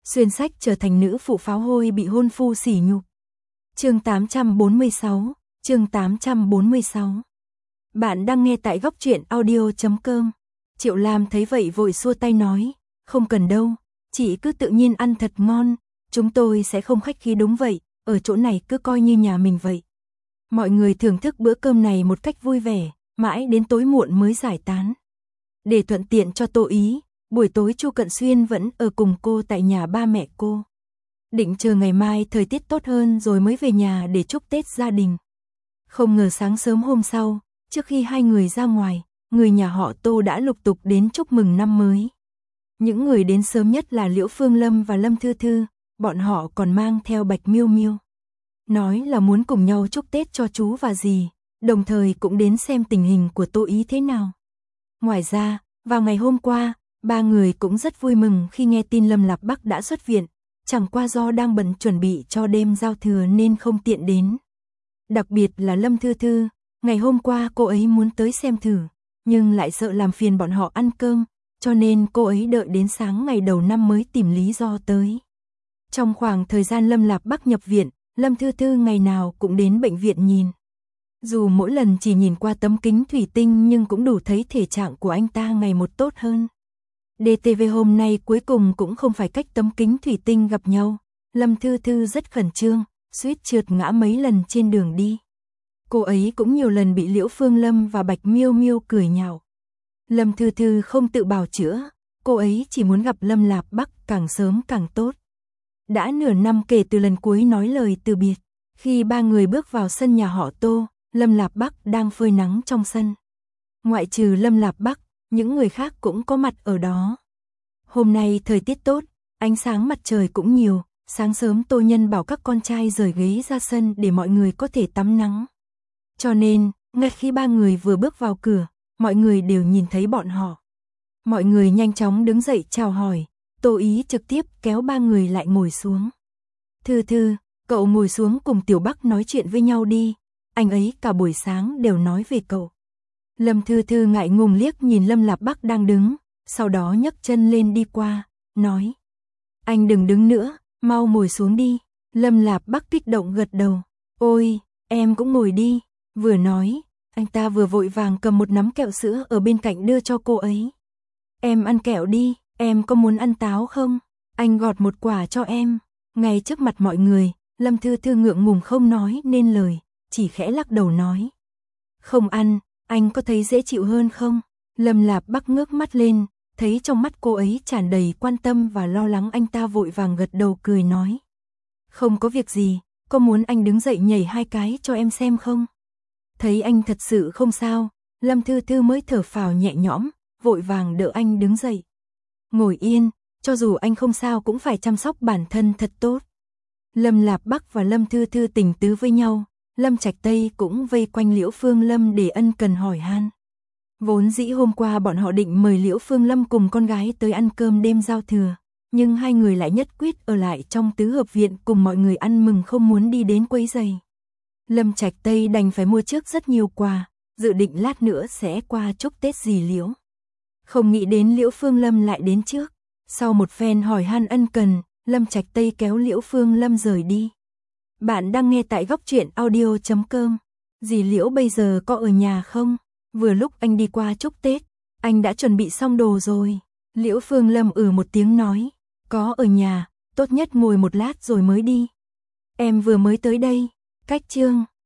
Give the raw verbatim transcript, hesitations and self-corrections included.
xuyên sách trở thành nữ phụ pháo hôi bị hôn phu sỉ nhục. Chương tám trăm bốn mươi sáu, chương tám trăm bốn mươi sáu. Bạn đang nghe tại góc truyện audio chấm com. Triệu Lam thấy vậy vội xua tay nói, không cần đâu, chị cứ tự nhiên ăn thật ngon, chúng tôi sẽ không khách khí. Đúng vậy, ở chỗ này cứ coi như nhà mình vậy. Mọi người thưởng thức bữa cơm này một cách vui vẻ, mãi đến tối muộn mới giải tán. Để thuận tiện cho Tô Ý, buổi tối Chu Cận Xuyên vẫn ở cùng cô tại nhà ba mẹ cô. Định chờ ngày mai thời tiết tốt hơn rồi mới về nhà để chúc Tết gia đình. Không ngờ sáng sớm hôm sau, trước khi hai người ra ngoài, người nhà họ Tô đã lục tục đến chúc mừng năm mới. Những người đến sớm nhất là Liễu Phương Lâm và Lâm Thư Thư, bọn họ còn mang theo Bạch Miêu Miêu. Nói là muốn cùng nhau chúc Tết cho chú và dì, đồng thời cũng đến xem tình hình của Tô Ý thế nào. Ngoài ra, vào ngày hôm qua, ba người cũng rất vui mừng khi nghe tin Lâm Lạp Bắc đã xuất viện, chẳng qua do đang bận chuẩn bị cho đêm giao thừa nên không tiện đến. Đặc biệt là Lâm Thư Thư, ngày hôm qua cô ấy muốn tới xem thử, nhưng lại sợ làm phiền bọn họ ăn cơm, cho nên cô ấy đợi đến sáng ngày đầu năm mới tìm lý do tới. Trong khoảng thời gian Lâm Lạp Bắc nhập viện, Lâm Thư Thư ngày nào cũng đến bệnh viện nhìn. Dù mỗi lần chỉ nhìn qua tấm kính thủy tinh nhưng cũng đủ thấy thể trạng của anh ta ngày một tốt hơn. đê tê vê hôm nay cuối cùng cũng không phải cách tấm kính thủy tinh gặp nhau. Lâm Thư Thư rất khẩn trương, suýt trượt ngã mấy lần trên đường đi. Cô ấy cũng nhiều lần bị Liễu Phương Lâm và Bạch Miêu Miêu cười nhạo. Lâm Thư Thư không tự bào chữa, cô ấy chỉ muốn gặp Lâm Lạp Bắc càng sớm càng tốt. Đã nửa năm kể từ lần cuối nói lời từ biệt, khi ba người bước vào sân nhà họ Tô, Lâm Lạp Bắc đang phơi nắng trong sân. Ngoại trừ Lâm Lạp Bắc, những người khác cũng có mặt ở đó. Hôm nay thời tiết tốt, ánh sáng mặt trời cũng nhiều, sáng sớm Tô Nhân bảo các con trai rời ghế ra sân để mọi người có thể tắm nắng. Cho nên, ngay khi ba người vừa bước vào cửa, mọi người đều nhìn thấy bọn họ. Mọi người nhanh chóng đứng dậy chào hỏi, Tô Ý trực tiếp kéo ba người lại ngồi xuống. Thư Thư, cậu ngồi xuống cùng Tiểu Bắc nói chuyện với nhau đi, anh ấy cả buổi sáng đều nói về cậu. Lâm Thư Thư ngại ngùng liếc nhìn Lâm Lạp Bắc đang đứng, sau đó nhấc chân lên đi qua, nói. Anh đừng đứng nữa, mau ngồi xuống đi. Lâm Lạp Bắc kích động gật đầu, ôi, em cũng ngồi đi. Vừa nói, anh ta vừa vội vàng cầm một nắm kẹo sữa ở bên cạnh đưa cho cô ấy. Em ăn kẹo đi, em có muốn ăn táo không? Anh gọt một quả cho em. Ngay trước mặt mọi người, Lâm Thư Thư ngượng ngùng không nói nên lời, chỉ khẽ lắc đầu nói. Không ăn, anh có thấy dễ chịu hơn không? Lâm Lạp Bắc ngước mắt lên, thấy trong mắt cô ấy tràn đầy quan tâm và lo lắng, anh ta vội vàng gật đầu cười nói. Không có việc gì, có muốn anh đứng dậy nhảy hai cái cho em xem không? Thấy anh thật sự không sao, Lâm Thư Thư mới thở phào nhẹ nhõm, vội vàng đỡ anh đứng dậy. Ngồi yên, cho dù anh không sao cũng phải chăm sóc bản thân thật tốt. Lâm Lạp Bắc và Lâm Thư Thư tình tứ với nhau, Lâm Trạch Tây cũng vây quanh Liễu Phương Lâm để ân cần hỏi han. Vốn dĩ hôm qua bọn họ định mời Liễu Phương Lâm cùng con gái tới ăn cơm đêm giao thừa, nhưng hai người lại nhất quyết ở lại trong tứ hợp viện cùng mọi người ăn mừng, không muốn đi đến quấy rầy. Lâm Trạch Tây đành phải mua trước rất nhiều quà, dự định lát nữa sẽ qua chúc Tết dì Liễu. Không nghĩ đến Liễu Phương Lâm lại đến trước. Sau một phen hỏi han ân cần, Lâm Trạch Tây kéo Liễu Phương Lâm rời đi. Bạn đang nghe tại góc truyện audio chấm com. Dì Liễu bây giờ có ở nhà không? Vừa lúc anh đi qua chúc Tết, anh đã chuẩn bị xong đồ rồi. Liễu Phương Lâm ừ một tiếng nói, có ở nhà, tốt nhất ngồi một lát rồi mới đi. Em vừa mới tới đây. Cách chương